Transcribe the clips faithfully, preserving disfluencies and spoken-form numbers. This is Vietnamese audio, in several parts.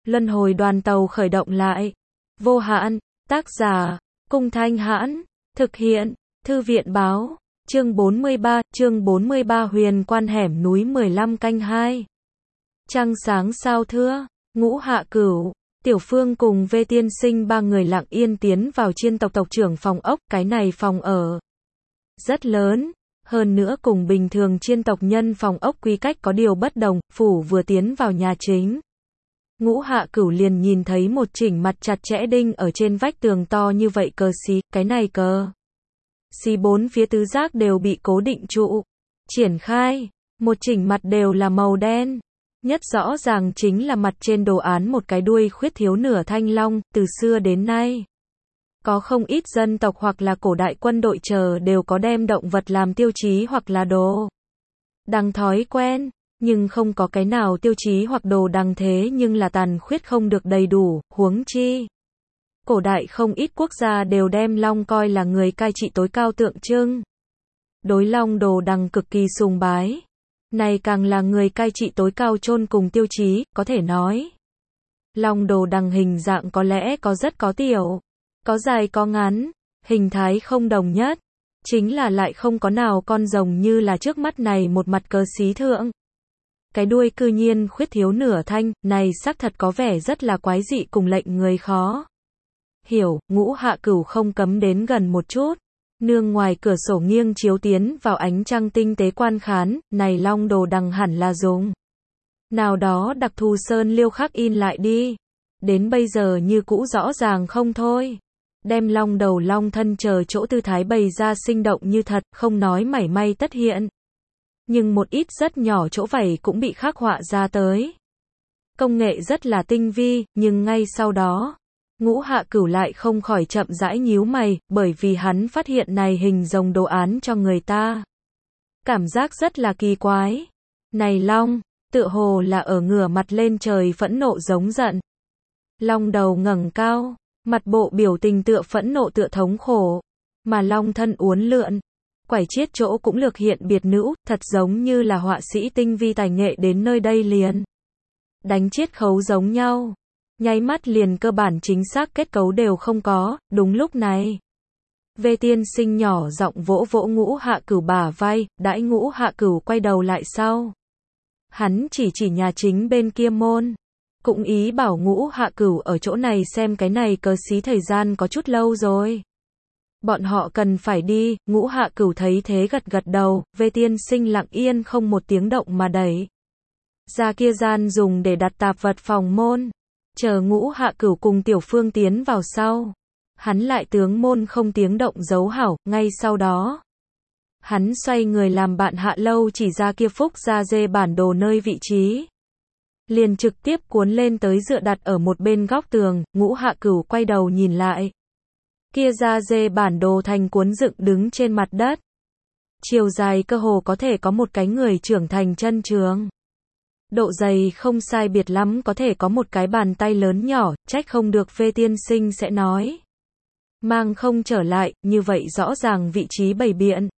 Luân hồi đoàn tàu khởi động lại. Vô hạn, tác giả, Cung Thanh Hãn, thực hiện, Thư viện báo, chương bốn mươi ba, chương bốn mươi ba huyền quan hẻm núi mười lăm canh hai. Trăng sáng sao thưa, Ngũ Hạ Cửu, Tiểu Phương cùng Vê Tiên Sinh ba người lặng yên tiến vào chiên tộc tộc trưởng phòng ốc, cái này phòng ở rất lớn, hơn nữa cùng bình thường chiên tộc nhân phòng ốc quy cách có điều bất đồng, phủ vừa tiến vào nhà chính. Ngũ Hạ Cửu liền nhìn thấy một chỉnh mặt chặt chẽ đinh ở trên vách tường to như vậy cờ xí, cái này cờ xí bốn phía tứ giác đều bị cố định trụ, triển khai, một chỉnh mặt đều là màu đen. Nhất rõ ràng chính là mặt trên đồ án một cái đuôi khuyết thiếu nửa thanh long, từ xưa đến nay. Có không ít dân tộc hoặc là cổ đại quân đội chờ đều có đem động vật làm tiêu chí hoặc là đồ đằng thói quen, nhưng không có cái nào tiêu chí hoặc đồ đằng thế nhưng là tàn khuyết không được đầy đủ, huống chi. Cổ đại không ít quốc gia đều đem long coi là người cai trị tối cao tượng trưng. Đối long đồ đằng cực kỳ sùng bái. Này càng là người cai trị tối cao chôn cùng tiêu chí, có thể nói. Long đồ đằng hình dạng có lẽ có rất có tiểu, có dài có ngắn, hình thái không đồng nhất. Chính là lại không có nào con rồng như là trước mắt này một mặt cờ xí thượng. Cái đuôi cư nhiên khuyết thiếu nửa thanh, này xác thật có vẻ rất là quái dị cùng lệnh người khó hiểu. Ngũ Hạ Cửu không cấm đến gần một chút. Nương ngoài cửa sổ nghiêng chiếu tiến vào ánh trăng tinh tế quan khán, này long đồ đằng hẳn là dùng nào đó đặc thù sơn liêu khắc in lại đi. Đến bây giờ như cũ rõ ràng không thôi. Đem long đầu long thân chờ chỗ tư thái bày ra sinh động như thật, không nói mảy may tất hiện. Nhưng một ít rất nhỏ chỗ vảy cũng bị khắc họa ra tới. Công nghệ rất là tinh vi, nhưng ngay sau đó, Ngũ Hạ Cửu lại không khỏi chậm rãi nhíu mày, bởi vì hắn phát hiện này hình rồng đồ án cho người ta cảm giác rất là kỳ quái. Này long, tựa hồ là ở ngửa mặt lên trời phẫn nộ giống giận. Long đầu ngẩng cao, mặt bộ biểu tình tựa phẫn nộ tựa thống khổ, mà long thân uốn lượn, quải chiết chỗ cũng lược hiện biệt nữ, thật giống như là họa sĩ tinh vi tài nghệ đến nơi đây liền đánh chiết khấu giống nhau. Nháy mắt liền cơ bản chính xác kết cấu đều không có. Đúng lúc này, Vê Tiên Sinh nhỏ giọng vỗ vỗ Ngũ Hạ Cửu bả vai, đãi Ngũ Hạ Cửu quay đầu lại sau. Hắn chỉ chỉ nhà chính bên kia môn, cũng ý bảo Ngũ Hạ Cửu ở chỗ này xem cái này cờ xí thời gian có chút lâu rồi. Bọn họ cần phải đi. Ngũ Hạ Cửu thấy thế gật gật đầu. Vê Tiên Sinh lặng yên không một tiếng động mà đẩy ra kia gian dùng để đặt tạp vật phòng môn. Chờ Ngũ Hạ Cửu cùng Tiểu Phương tiến vào sau, hắn lại tướng môn không tiếng động giấu hảo. Ngay sau đó, hắn xoay người làm bạn Hạ Lâu chỉ ra kia phúc da dê bản đồ nơi vị trí, liền trực tiếp cuốn lên tới dựa đặt ở một bên góc tường. Ngũ Hạ Cửu quay đầu nhìn lại, kia da dê bản đồ thành cuốn dựng đứng trên mặt đất, chiều dài cơ hồ có thể có một cái người trưởng thành chân trường. Độ dày không sai biệt lắm có thể có một cái bàn tay lớn nhỏ, trách không được Vê Tiên Sinh sẽ nói mang không trở lại, như vậy rõ ràng vị trí bày biện.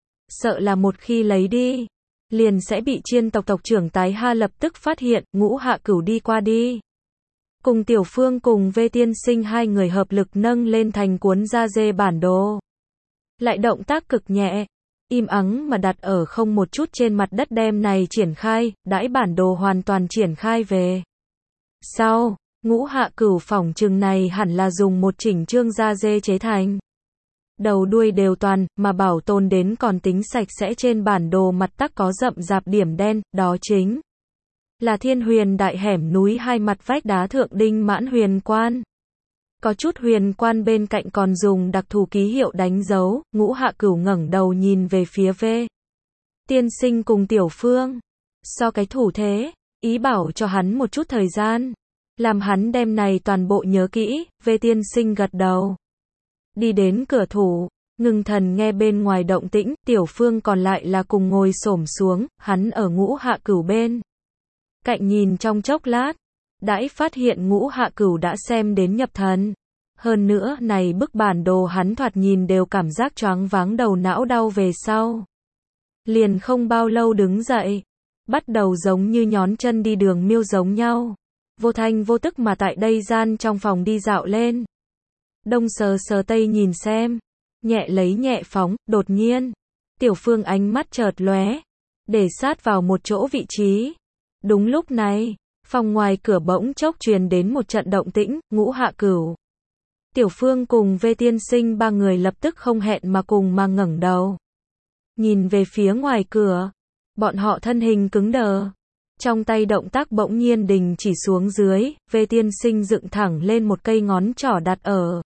Sợ là một khi lấy đi, liền sẽ bị chiên tộc tộc trưởng Tái Ha lập tức phát hiện. Ngũ Hạ Cửu đi qua đi, cùng Tiểu Phương cùng Vê Tiên Sinh hai người hợp lực nâng lên thành cuốn da dê bản đồ. Lại động tác cực nhẹ, im ắng mà đặt ở không một chút trên mặt đất đem này triển khai, đãi bản đồ hoàn toàn triển khai về sau. Ngũ Hạ Cửu phỏng chừng này hẳn là dùng một chỉnh chương da dê chế thành. Đầu đuôi đều toàn, mà bảo tồn đến còn tính sạch sẽ. Trên bản đồ mặt tắc có rậm rạp điểm đen, đó chính là Thiên Huyền Đại hẻm núi hai mặt vách đá thượng đinh mãn huyền quan. Có chút huyền quan bên cạnh còn dùng đặc thù ký hiệu đánh dấu. Ngũ Hạ Cửu ngẩng đầu nhìn về phía Vê Tiên Sinh cùng Tiểu Phương, so cái thủ thế, ý bảo cho hắn một chút thời gian, làm hắn đem này toàn bộ nhớ kỹ. Vê Tiên Sinh gật đầu, đi đến cửa thủ, ngưng thần nghe bên ngoài động tĩnh. Tiểu Phương còn lại là cùng ngồi xổm xuống, hắn ở Ngũ Hạ Cửu bên cạnh nhìn trong chốc lát, đãi phát hiện Ngũ Hạ Cửu đã xem đến nhập thần. Hơn nữa này bức bản đồ hắn thoạt nhìn đều cảm giác choáng váng đầu não đau về sau. Liền không bao lâu đứng dậy, bắt đầu giống như nhón chân đi đường miêu giống nhau. vô thanh vô tức mà tại đây gian trong phòng đi dạo lên. Đông sờ sờ tây nhìn xem, nhẹ lấy nhẹ phóng, đột nhiên, Tiểu Phương ánh mắt chợt lóe, để sát vào một chỗ vị trí. Đúng lúc này, phòng ngoài cửa bỗng chốc truyền đến một trận động tĩnh, Ngũ Hạ Cửu, Tiểu Phương cùng Vê Tiên Sinh ba người lập tức không hẹn mà cùng mà ngẩng đầu. Nhìn về phía ngoài cửa, bọn họ thân hình cứng đờ. Trong tay động tác bỗng nhiên đình chỉ xuống dưới, Vê Tiên Sinh dựng thẳng lên một cây ngón trỏ đặt ở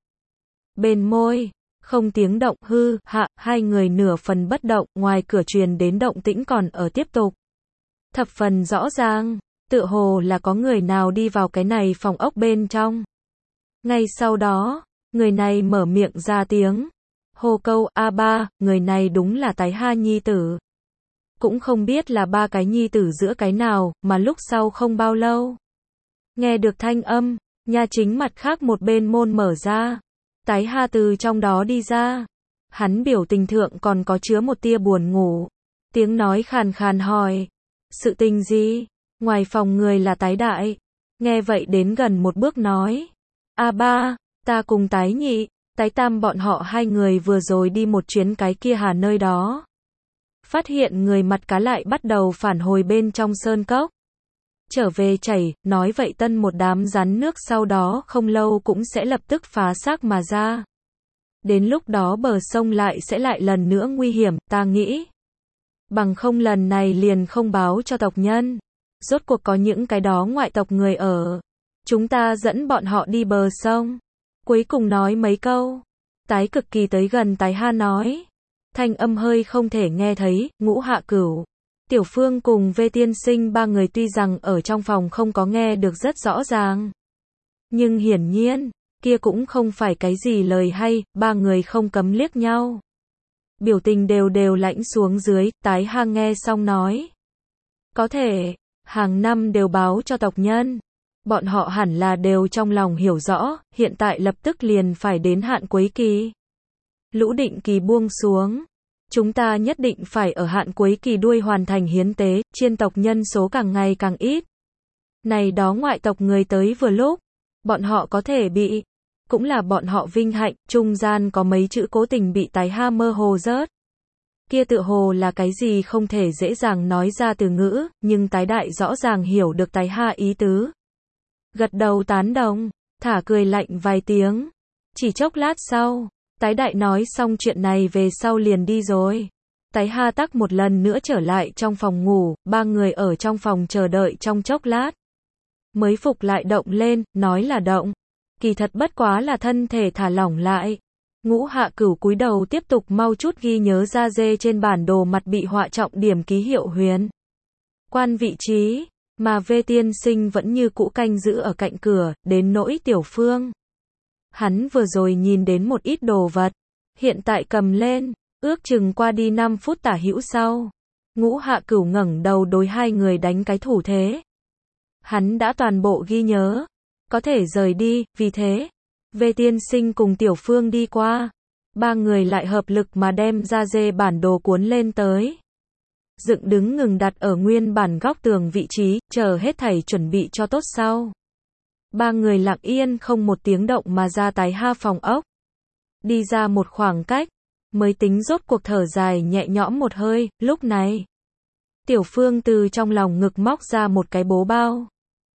bên môi, không tiếng động, hư, hạ, hai người nửa phần bất động, ngoài cửa truyền đến động tĩnh còn ở tiếp tục. Thập phần rõ ràng, tựa hồ là có người nào đi vào cái này phòng ốc bên trong. Ngay sau đó, người này mở miệng ra tiếng, hô câu, a ba, người này đúng là Tái Ha nhi tử. Cũng không biết là ba cái nhi tử giữa cái nào, mà lúc sau không bao lâu. Nghe được thanh âm, nha chính mặt khác một bên môn mở ra. Tái Ha từ trong đó đi ra. Hắn biểu tình thượng còn có chứa một tia buồn ngủ. Tiếng nói khàn khàn hỏi. Sự tình gì? Ngoài phòng người là Tái Đại. Nghe vậy đến gần một bước nói. A ba, ta cùng Tái Nhị, Tái Tam bọn họ hai người vừa rồi đi một chuyến cái kia hà nơi đó. Phát hiện người mặt cá lại bắt đầu phản hồi bên trong sơn cốc. Trở về chảy, nói vậy tân một đám rắn nước sau đó không lâu cũng sẽ lập tức phá xác mà ra. Đến lúc đó bờ sông lại sẽ lại lần nữa nguy hiểm, ta nghĩ. Bằng không lần này liền không báo cho tộc nhân. Rốt cuộc có những cái đó ngoại tộc người ở. Chúng ta dẫn bọn họ đi bờ sông. Cuối cùng nói mấy câu. Tái cực kỳ tới gần Tái Ha nói. Thanh âm hơi không thể nghe thấy, Ngũ Hạ Cửu, Tiểu Phương cùng Vê Tiên Sinh ba người tuy rằng ở trong phòng không có nghe được rất rõ ràng. Nhưng hiển nhiên, kia cũng không phải cái gì lời hay, ba người không cấm liếc nhau. Biểu tình đều đều lãnh xuống dưới, Tái Ha nghe xong nói. Có thể, hàng năm đều báo cho tộc nhân. Bọn họ hẳn là đều trong lòng hiểu rõ, hiện tại lập tức liền phải đến hạn cuối kỳ. Lũ định kỳ buông xuống. Chúng ta nhất định phải ở hạn cuối kỳ đuôi hoàn thành hiến tế, chiên tộc nhân số càng ngày càng ít. Này đó ngoại tộc người tới vừa lúc, bọn họ có thể bị, cũng là bọn họ vinh hạnh, trung gian có mấy chữ cố tình bị Tái Ha mơ hồ rớt. Kia tự hồ là cái gì không thể dễ dàng nói ra từ ngữ, nhưng Tái Đại rõ ràng hiểu được Tái Ha ý tứ. Gật đầu tán đồng, thả cười lạnh vài tiếng. Chỉ chốc lát sau, Tái Đại nói xong chuyện này về sau liền đi rồi. Tái Ha tắc một lần nữa trở lại trong phòng ngủ, ba người ở trong phòng chờ đợi trong chốc lát. Mới phục lại động lên, nói là động. Kỳ thật bất quá là thân thể thả lỏng lại. Ngũ Hạ Cửu cúi đầu tiếp tục mau chút ghi nhớ ra dê trên bản đồ mặt bị họa trọng điểm ký hiệu huyền quan vị trí, mà Vê Tiên Sinh vẫn như cũ canh giữ ở cạnh cửa, đến nỗi Tiểu Phương. Hắn vừa rồi nhìn đến một ít đồ vật, hiện tại cầm lên, ước chừng qua đi năm phút tả hữu sau. Ngũ Hạ Cửu ngẩng đầu đối hai người đánh cái thủ thế. Hắn đã toàn bộ ghi nhớ, có thể rời đi, vì thế, Vê Tiên Sinh cùng Tiểu Phương đi qua. Ba người lại hợp lực mà đem ra dê bản đồ cuốn lên tới. Dựng đứng ngừng đặt ở nguyên bản góc tường vị trí, chờ hết thảy chuẩn bị cho tốt sau. Ba người lặng yên không một tiếng động mà ra Tái Ha phòng ốc. Đi ra một khoảng cách, mới tính rốt cuộc thở dài nhẹ nhõm một hơi, lúc này. Tiểu Phương từ trong lòng ngực móc ra một cái bố bao.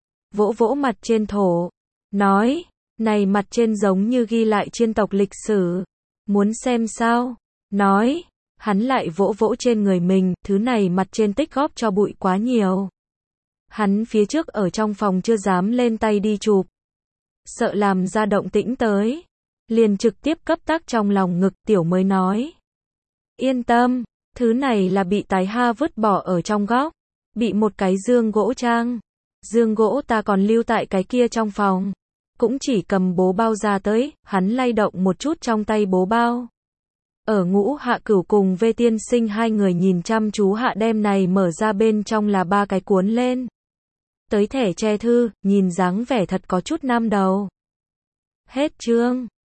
Vỗ vỗ mặt trên thổ, nói, này mặt trên giống như ghi lại chiên tộc lịch sử. Muốn xem sao? Nói, hắn lại vỗ vỗ trên người mình, thứ này mặt trên tích góp cho bụi quá nhiều. Hắn phía trước ở trong phòng chưa dám lên tay đi chụp. Sợ làm ra động tĩnh tới. Liền trực tiếp cấp tắc trong lòng ngực, Tiểu mới nói. Yên tâm, thứ này là bị Tái Ha vứt bỏ ở trong góc. Bị một cái dương gỗ trang. Dương gỗ ta còn lưu tại cái kia trong phòng. Cũng chỉ cầm bố bao ra tới, hắn lay động một chút trong tay bố bao. Ở Ngũ Hạ Cửu cùng Vê Tiên Sinh hai người nhìn chăm chú hạ đem này mở ra, bên trong là ba cái cuốn lên. Tới thẻ che thư, nhìn dáng vẻ thật có chút năm đầu. Hết chương.